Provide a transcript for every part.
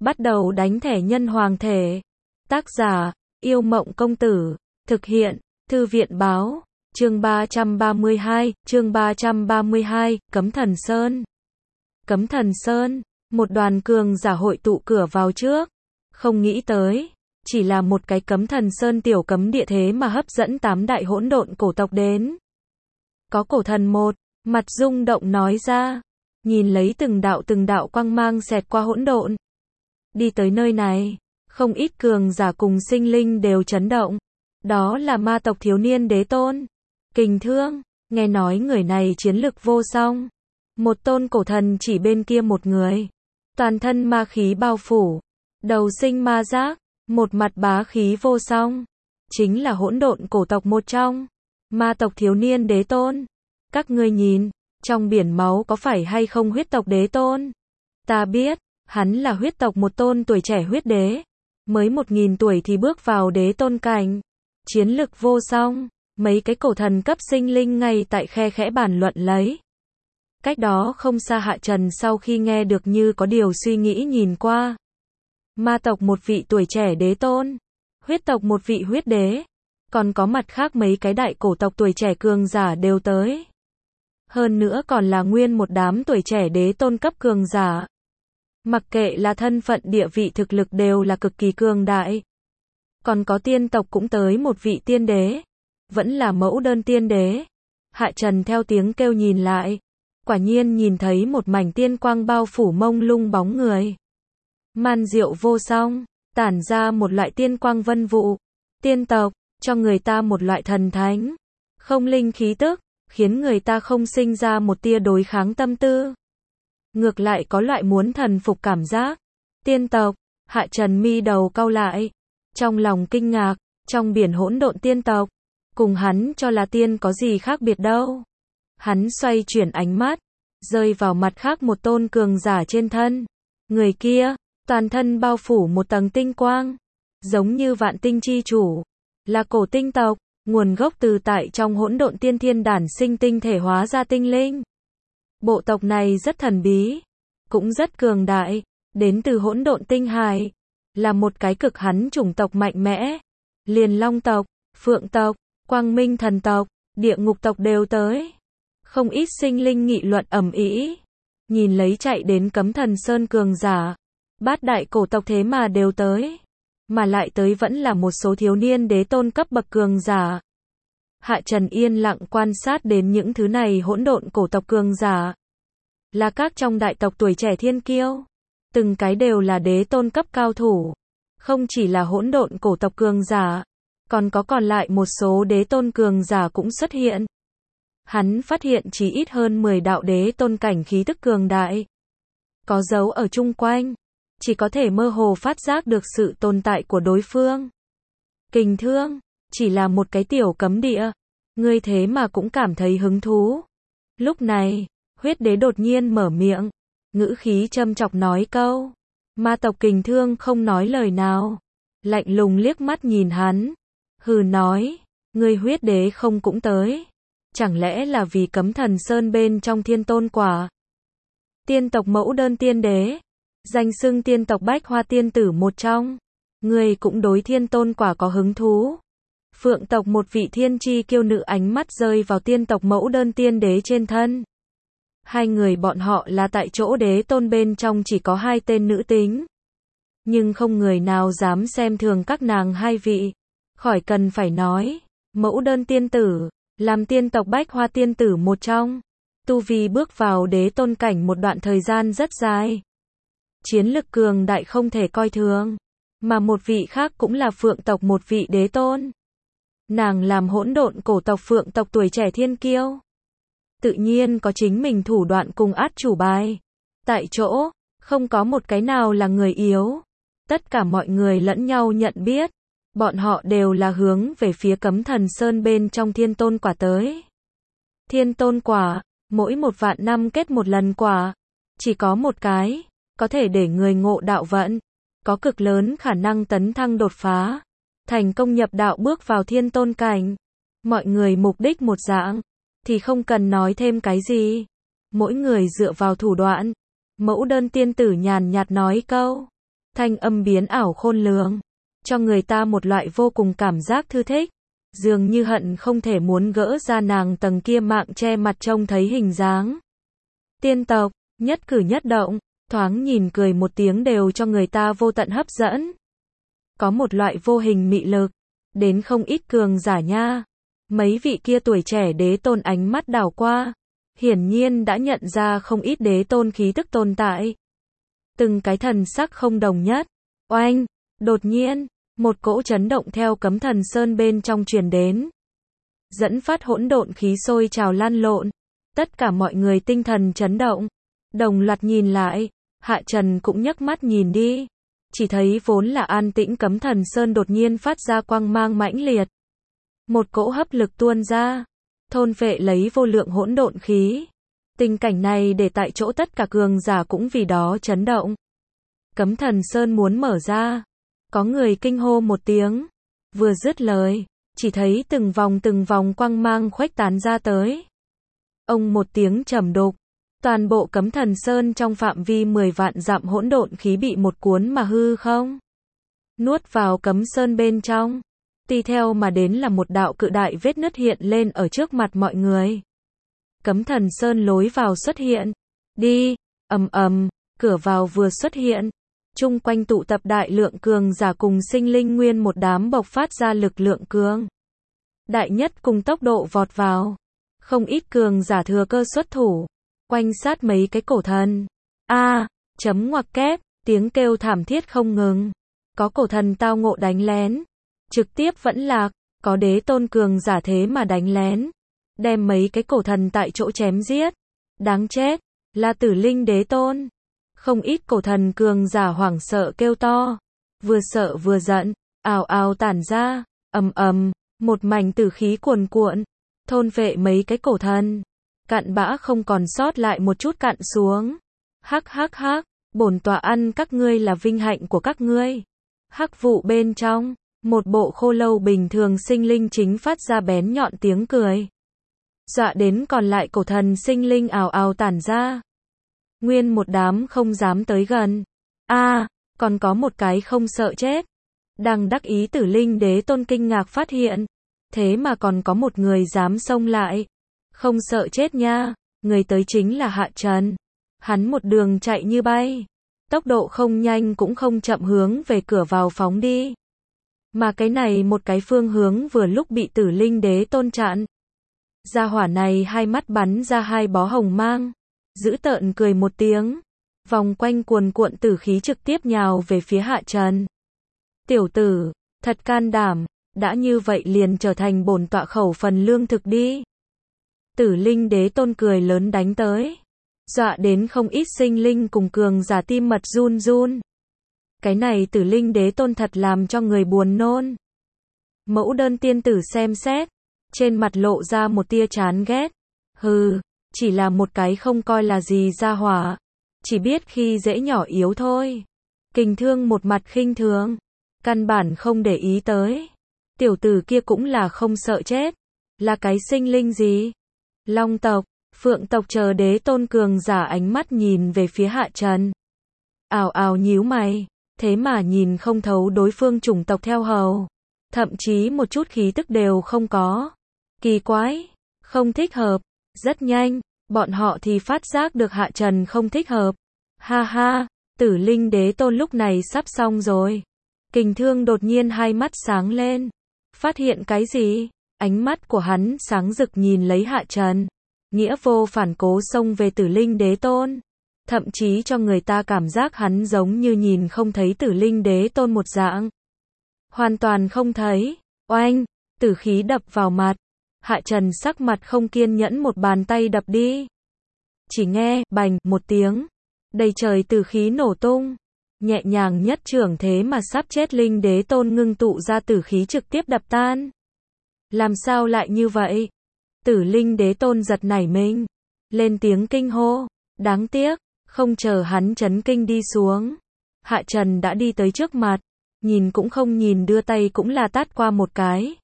Bắt đầu đánh thẻ nhân hoàng thể. Tác giả, Yêu Mộng Công Tử. Thực hiện, Thư viện Báo. Chương 332, Cấm Thần Sơn. Cấm Thần Sơn, một đoàn cường giả hội tụ cửa vào trước. Không nghĩ tới, chỉ là một cái Cấm Thần Sơn tiểu cấm địa thế mà hấp dẫn 8 đại hỗn độn cổ tộc đến. Có cổ thần một, mặt rung động nói ra, nhìn lấy từng đạo quang mang xẹt qua hỗn độn. Đi tới nơi này, không ít cường giả cùng sinh linh đều chấn động. Đó là ma tộc thiếu niên đế tôn. Kình Thương, nghe nói người này chiến lực vô song. Một tôn cổ thần chỉ bên kia một người. Toàn thân ma khí bao phủ. Đầu sinh ma giác, một mặt bá khí vô song. Chính là hỗn độn cổ tộc một trong. Ma tộc thiếu niên đế tôn. Các ngươi nhìn, trong biển máu có phải hay không huyết tộc đế tôn? Ta biết, hắn là huyết tộc một tôn tuổi trẻ huyết đế. Mới 1000 tuổi thì bước vào đế tôn cảnh. Chiến lực vô song. Mấy cái cổ thần cấp sinh linh ngay tại khe khẽ bàn luận lấy. Cách đó không xa Hạ Trần sau khi nghe được như có điều suy nghĩ nhìn qua. Ma tộc một vị tuổi trẻ đế tôn. Huyết tộc một vị huyết đế. Còn có mặt khác mấy cái đại cổ tộc tuổi trẻ cường giả đều tới. Hơn nữa còn là nguyên một đám tuổi trẻ đế tôn cấp cường giả. Mặc kệ là thân phận địa vị thực lực đều là cực kỳ cường đại. Còn có tiên tộc cũng tới một vị tiên đế. Vẫn là mẫu đơn tiên đế. Hạ Trần theo tiếng kêu nhìn lại. Quả nhiên nhìn thấy một mảnh tiên quang bao phủ mông lung bóng người. Man diệu vô song, tản ra một loại tiên quang vân vụ. Tiên tộc, cho người ta một loại thần thánh. Không linh khí tức, khiến người ta không sinh ra một tia đối kháng tâm tư. Ngược lại có loại muốn thần phục cảm giác. Tiên tộc, Hạ Trần mi đầu cau lại. Trong lòng kinh ngạc, trong biển hỗn độn tiên tộc. Cùng hắn cho là tiên có gì khác biệt đâu. Hắn xoay chuyển ánh mắt, rơi vào mặt khác một tôn cường giả trên thân. Người kia, toàn thân bao phủ một tầng tinh quang. Giống như vạn tinh chi chủ. Là cổ tinh tộc, nguồn gốc từ tại trong hỗn độn tiên thiên đản sinh tinh thể hóa ra tinh linh. Bộ tộc này rất thần bí, cũng rất cường đại, đến từ hỗn độn tinh hải. Là một cái cực hắn chủng tộc mạnh mẽ. Liền long tộc, phượng tộc, quang minh thần tộc, địa ngục tộc đều tới. Không ít sinh linh nghị luận ầm ĩ. Nhìn lấy chạy đến Cấm Thần Sơn cường giả. Bát đại cổ tộc thế mà đều tới. Mà lại tới vẫn là một số thiếu niên đế tôn cấp bậc cường giả. Hạ Trần yên lặng quan sát đến những thứ này hỗn độn cổ tộc cường giả. Là các trong đại tộc tuổi trẻ thiên kiêu. Từng cái đều là đế tôn cấp cao thủ. Không chỉ là hỗn độn cổ tộc cường giả. Còn lại một số đế tôn cường giả cũng xuất hiện. Hắn phát hiện chỉ ít hơn 10 đạo đế tôn cảnh khí tức cường đại. Có dấu ở chung quanh. Chỉ có thể mơ hồ phát giác được sự tồn tại của đối phương. Kình Thương, chỉ là một cái tiểu cấm địa. Ngươi thế mà cũng cảm thấy hứng thú. Lúc này, huyết đế đột nhiên mở miệng. Ngữ khí châm chọc nói câu. Ma tộc Kình Thương không nói lời nào. Lạnh lùng liếc mắt nhìn hắn. Hừ nói, ngươi huyết đế không cũng tới. Chẳng lẽ là vì Cấm Thần Sơn bên trong thiên tôn quả. Tiên tộc mẫu đơn tiên đế. Danh xưng tiên tộc bách hoa tiên tử một trong. Ngươi cũng đối thiên tôn quả có hứng thú. Phượng tộc một vị thiên chi kiêu nữ ánh mắt rơi vào tiên tộc mẫu đơn tiên đế trên thân. Hai người bọn họ là tại chỗ đế tôn bên trong chỉ có 2 tên nữ tính. Nhưng không người nào dám xem thường các nàng hai vị. Khỏi cần phải nói, mẫu đơn tiên tử, làm tiên tộc bách hoa tiên tử một trong. Tu vi bước vào đế tôn cảnh một đoạn thời gian rất dài. Chiến lực cường đại không thể coi thường. Mà một vị khác cũng là phượng tộc một vị đế tôn. Nàng làm hỗn độn cổ tộc phượng tộc tuổi trẻ thiên kiêu. Tự nhiên có chính mình thủ đoạn cùng át chủ bài. Tại chỗ, không có một cái nào là người yếu. Tất cả mọi người lẫn nhau nhận biết. Bọn họ đều là hướng về phía Cấm Thần Sơn bên trong thiên tôn quả tới. Thiên tôn quả, mỗi 1 vạn năm kết một lần quả. Chỉ có một cái, có thể để người ngộ đạo vận. Có cực lớn khả năng tấn thăng đột phá. Thành công nhập đạo bước vào thiên tôn cảnh. Mọi người mục đích một dạng. Thì không cần nói thêm cái gì. Mỗi người dựa vào thủ đoạn. Mẫu đơn tiên tử nhàn nhạt nói câu. thanh âm biến ảo khôn lường, cho người ta một loại vô cùng cảm giác thư thích, dường như hận không thể muốn gỡ ra nàng tầng kia mạng che mặt trông thấy hình dáng. Tiên tộc, nhất cử nhất động, thoáng nhìn cười một tiếng đều cho người ta vô tận hấp dẫn. Có một loại vô hình mị lực, đến không ít cường giả nha. Mấy vị kia tuổi trẻ đế tôn ánh mắt đảo qua, hiển nhiên đã nhận ra không ít đế tôn khí tức tồn tại. Từng cái thần sắc không đồng nhất. Oanh, đột nhiên, một cỗ chấn động theo cấm thần sơn bên trong truyền đến. Dẫn phát hỗn độn khí sôi trào lan lộn. Tất cả mọi người tinh thần chấn động. Đồng loạt nhìn lại, Hạ Trần cũng nhấc mắt nhìn đi. Chỉ thấy vốn là an tĩnh cấm thần sơn đột nhiên phát ra quang mang mãnh liệt. Một cỗ hấp lực tuôn ra, thôn vệ lấy vô lượng hỗn độn khí. Tình cảnh này để tại chỗ tất cả cường giả cũng vì đó chấn động. Cấm thần sơn muốn mở ra. Có người kinh hô một tiếng. Vừa dứt lời, chỉ thấy từng vòng quang mang khuếch tán ra tới. Ông một tiếng trầm đục. Toàn bộ cấm thần sơn trong phạm vi 10 vạn dặm hỗn độn khí bị một cuốn mà hư không. Nuốt vào cấm sơn bên trong. Tùy theo mà đến là một đạo cự đại vết nứt hiện lên ở trước mặt mọi người. Cấm thần sơn lối vào xuất hiện. Đi, ầm ầm, cửa vào vừa xuất hiện. Chung quanh tụ tập đại lượng cường giả cùng sinh linh nguyên một đám bộc phát ra lực lượng cường đại nhất cùng tốc độ vọt vào. Không ít cường giả thừa cơ xuất thủ. Quanh sát mấy cái cổ thần. Chấm ngoặc kép, tiếng kêu thảm thiết không ngừng. Có cổ thần tao ngộ đánh lén. Trực tiếp vẫn lạc, có đế tôn cường giả thế mà đánh lén. Đem mấy cái cổ thần tại chỗ chém giết. Đáng chết, là Tử Linh đế tôn. Không ít cổ thần cường giả hoảng sợ kêu to. Vừa sợ vừa giận, ào ào tản ra, ầm ầm, một mảnh tử khí cuồn cuộn. Thôn vệ mấy cái cổ thần. Cặn bã không còn sót lại một chút cặn xuống. Hắc hắc hắc, bổn tọa ăn các ngươi là vinh hạnh của các ngươi. Hắc vụ bên trong, một bộ khô lâu bình thường sinh linh chính phát ra bén nhọn tiếng cười. Dọa đến còn lại cổ thần sinh linh ào ào tản ra. Nguyên một đám không dám tới gần. Còn có một cái không sợ chết. Đang đắc ý Tử Linh đế tôn kinh ngạc phát hiện. Thế mà còn có một người dám xông lại. Không sợ chết nha, người tới chính là Hạ Trần. Hắn một đường chạy như bay. Tốc độ không nhanh cũng không chậm hướng về cửa vào phóng đi. Mà cái này một cái phương hướng vừa lúc bị Tử Linh đế tôn chặn. Gia hỏa này hai mắt bắn ra hai bó hồng mang. Dữ tợn cười một tiếng. Vòng quanh cuồn cuộn tử khí trực tiếp nhào về phía Hạ Trần. Tiểu tử, thật can đảm, đã như vậy liền trở thành bổn tọa khẩu phần lương thực đi. Tử Linh đế tôn cười lớn đánh tới. Dọa đến không ít sinh linh cùng cường giả tim mật run run. Cái này Tử Linh đế tôn thật làm cho người buồn nôn. Mẫu đơn tiên tử xem xét. Trên mặt lộ ra một tia chán ghét. Hừ, chỉ là một cái không coi là gì gia hỏa. Chỉ biết khi dễ nhỏ yếu thôi. Kình Thương một mặt khinh thường. Căn bản không để ý tới. Tiểu tử kia cũng là không sợ chết. Là cái sinh linh gì? Long tộc, Phượng tộc chờ đế tôn cường giả ánh mắt nhìn về phía Hạ Trần. Ào ào nhíu mày, thế mà nhìn không thấu đối phương chủng tộc theo hầu. Thậm chí một chút khí tức đều không có. Kỳ quái, không thích hợp. Rất nhanh, bọn họ thì phát giác được Hạ Trần không thích hợp. Ha ha, Tử Linh đế tôn lúc này sắp xong rồi. Kình Thương đột nhiên hai mắt sáng lên. Phát hiện cái gì? Ánh mắt của hắn sáng rực nhìn lấy Hạ Trần. Nghĩa vô phản cố xông về Tử Linh đế tôn. Thậm chí cho người ta cảm giác hắn giống như nhìn không thấy Tử Linh đế tôn một dạng. Hoàn toàn không thấy. Oanh, tử khí đập vào mặt. Hạ Trần sắc mặt không kiên nhẫn một bàn tay đập đi. Chỉ nghe, bành, một tiếng. Đầy trời tử khí nổ tung. Nhẹ nhàng nhất trưởng thế mà sắp chết Linh đế tôn ngưng tụ ra tử khí trực tiếp đập tan. Làm sao lại như vậy? Tử Linh đế tôn giật nảy mình. Lên tiếng kinh hô. Đáng tiếc, không chờ hắn chấn kinh đi xuống. Hạ Trần đã đi tới trước mặt. Nhìn cũng không nhìn đưa tay cũng là tát qua một cái.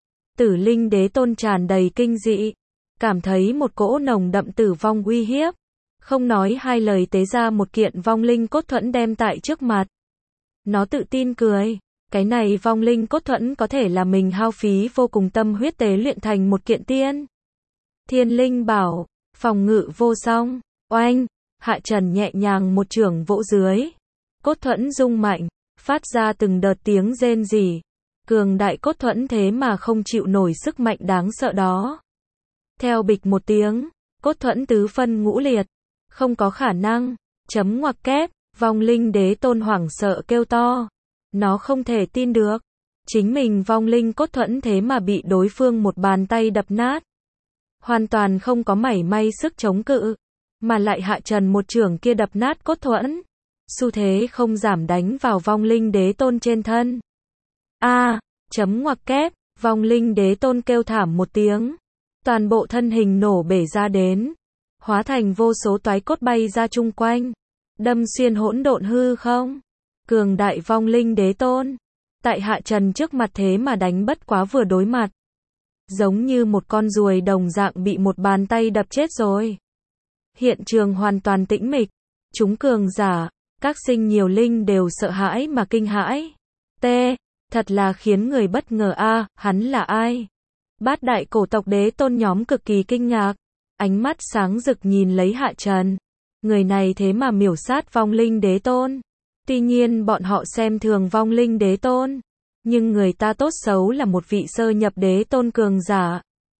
Tử Linh đế tôn tràn đầy kinh dị. Cảm thấy một cỗ nồng đậm tử vong uy hiếp. Không nói hai lời tế ra một kiện vong linh cốt thuẫn đem tại trước mặt. Nó tự tin cười. Cái này vong linh cốt thuẫn có thể là mình hao phí vô cùng tâm huyết tế luyện thành một kiện tiên. Thiên linh bảo, phòng ngự vô song. Oanh, Hạ Trần nhẹ nhàng một chưởng vỗ dưới. Cốt thuẫn rung mạnh, phát ra từng đợt tiếng rên rỉ. Cường đại cốt thuẫn thế mà không chịu nổi sức mạnh đáng sợ đó. Theo bịch một tiếng, cốt thuẫn tứ phân ngũ liệt. Không có khả năng. Chấm ngoặc kép, vong linh đế tôn hoảng sợ kêu to. Nó không thể tin được. Chính mình vong linh cốt thuẫn thế mà bị đối phương một bàn tay đập nát. Hoàn toàn không có mảy may sức chống cự. Mà lại Hạ Trần một chưởng kia đập nát cốt thuẫn. Xu thế không giảm đánh vào vong linh đế tôn trên thân. Chấm ngoặc kép, vong linh đế tôn kêu thảm một tiếng. Toàn bộ thân hình nổ bể ra đến. Hóa thành vô số toái cốt bay ra chung quanh. Đâm xuyên hỗn độn hư không. Cường đại vong linh đế tôn. Tại Hạ Trần trước mặt thế mà đánh bất quá vừa đối mặt. Giống như một con ruồi đồng dạng bị một bàn tay đập chết rồi. Hiện trường hoàn toàn tĩnh mịch. Chúng cường giả, các sinh nhiều linh đều sợ hãi mà kinh hãi. Thật là khiến người bất ngờ hắn là ai? Bát đại cổ tộc đế tôn nhóm cực kỳ kinh ngạc. Ánh mắt sáng rực nhìn lấy Hạ Trần. Người này thế mà miểu sát vong linh đế tôn. Tuy nhiên bọn họ xem thường vong linh đế tôn. Nhưng người ta tốt xấu là một vị sơ nhập đế tôn cường giả.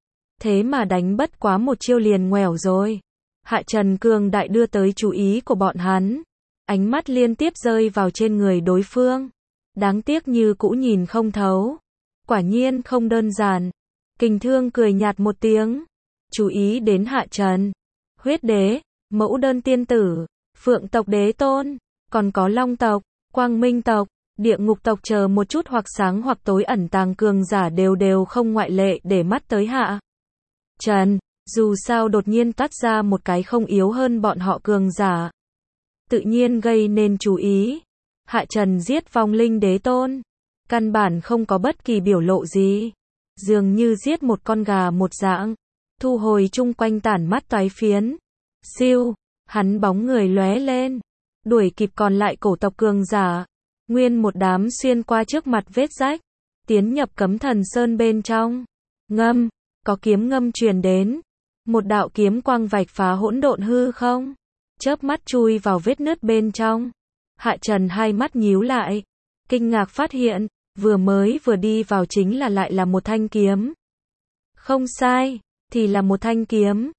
Thế mà đánh bất quá một chiêu liền ngoẻo rồi. Hạ Trần cường đại đưa tới chú ý của bọn hắn. Ánh mắt liên tiếp rơi vào trên người đối phương. Đáng tiếc như cũ nhìn không thấu. Quả nhiên không đơn giản. Kình Thương cười nhạt một tiếng. Chú ý đến Hạ Trần. Huyết đế, mẫu đơn tiên tử, phượng tộc đế tôn, còn có long tộc, quang minh tộc, địa ngục tộc chờ một chút hoặc sáng hoặc tối ẩn tàng cường giả đều không ngoại lệ để mắt tới Hạ Trần. Dù sao đột nhiên toát ra một cái không yếu hơn bọn họ cường giả. Tự nhiên gây nên chú ý. Hạ Trần giết vong linh đế tôn. Căn bản không có bất kỳ biểu lộ gì. Dường như giết một con gà một dạng. Thu hồi chung quanh tản mắt toái phiến. Siêu, hắn bóng người lóe lên. Đuổi kịp còn lại cổ tộc cường giả. Nguyên một đám xuyên qua trước mặt vết rách. Tiến nhập Cấm Thần Sơn bên trong. Ngâm, có kiếm ngâm truyền đến. Một đạo kiếm quang vạch phá hỗn độn hư không. Chớp mắt chui vào vết nứt bên trong. Hạ Trần hai mắt nhíu lại. Kinh ngạc phát hiện, vừa đi vào chính là lại là một thanh kiếm. Không sai, thì là một thanh kiếm.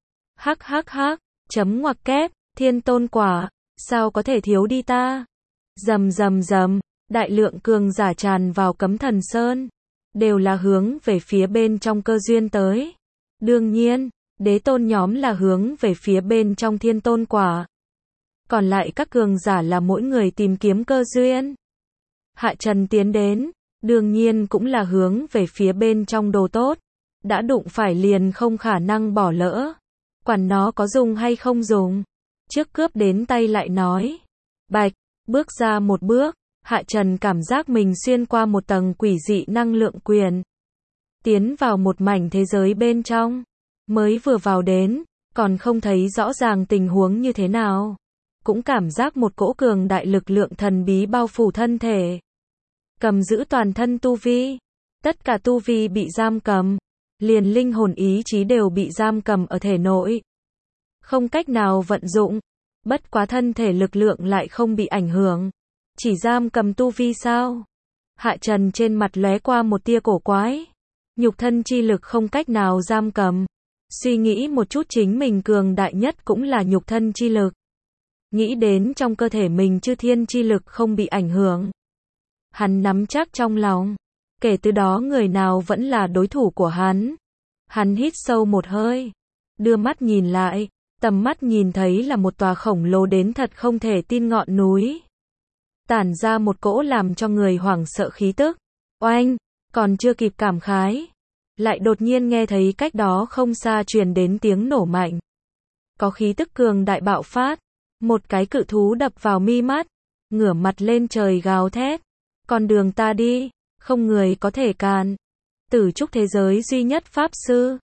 Hắc, chấm ngoặc kép, thiên tôn quả, sao có thể thiếu đi ta? Rầm, đại lượng cường giả tràn vào Cấm Thần Sơn. Đều là hướng về phía bên trong cơ duyên tới. Đương nhiên, đế tôn nhóm là hướng về phía bên trong thiên tôn quả. Còn lại các cường giả là mỗi người tìm kiếm cơ duyên. Hạ Trần tiến đến, đương nhiên cũng là hướng về phía bên trong đồ tốt. Đã đụng phải liền không khả năng bỏ lỡ. Quản nó có dùng hay không dùng. Trước cướp đến tay lại nói. Bạch, bước ra một bước, Hạ Trần cảm giác mình xuyên qua một tầng quỷ dị năng lượng quyền. Tiến vào một mảnh thế giới bên trong. Mới vừa vào đến, còn không thấy rõ ràng tình huống như thế nào. Cũng cảm giác một cỗ cường đại lực lượng thần bí bao phủ thân thể. Cầm giữ toàn thân tu vi. Tất cả tu vi bị giam cầm. Liền linh hồn ý chí đều bị giam cầm ở thể nội. Không cách nào vận dụng. Bất quá thân thể lực lượng lại không bị ảnh hưởng. Chỉ giam cầm tu vi sao? Hạ Trần trên mặt lóe qua một tia cổ quái. Nhục thân chi lực không cách nào giam cầm. Suy nghĩ một chút chính mình cường đại nhất cũng là nhục thân chi lực. Nghĩ đến trong cơ thể mình chư thiên chi lực không bị ảnh hưởng. Hắn nắm chắc trong lòng. Kể từ đó người nào vẫn là đối thủ của hắn. Hắn hít sâu một hơi. Đưa mắt nhìn lại. Tầm mắt nhìn thấy là một tòa khổng lồ đến thật không thể tin ngọn núi. Tản ra một cỗ làm cho người hoảng sợ khí tức. Oanh, còn chưa kịp cảm khái. Lại đột nhiên nghe thấy cách đó không xa truyền đến tiếng nổ mạnh. Có khí tức cường đại bạo phát. Một cái cự thú đập vào mi mắt. Ngửa mặt lên trời gào thét. Con đường ta đi, không người có thể cản. Tử trúc thế giới duy nhất pháp sư.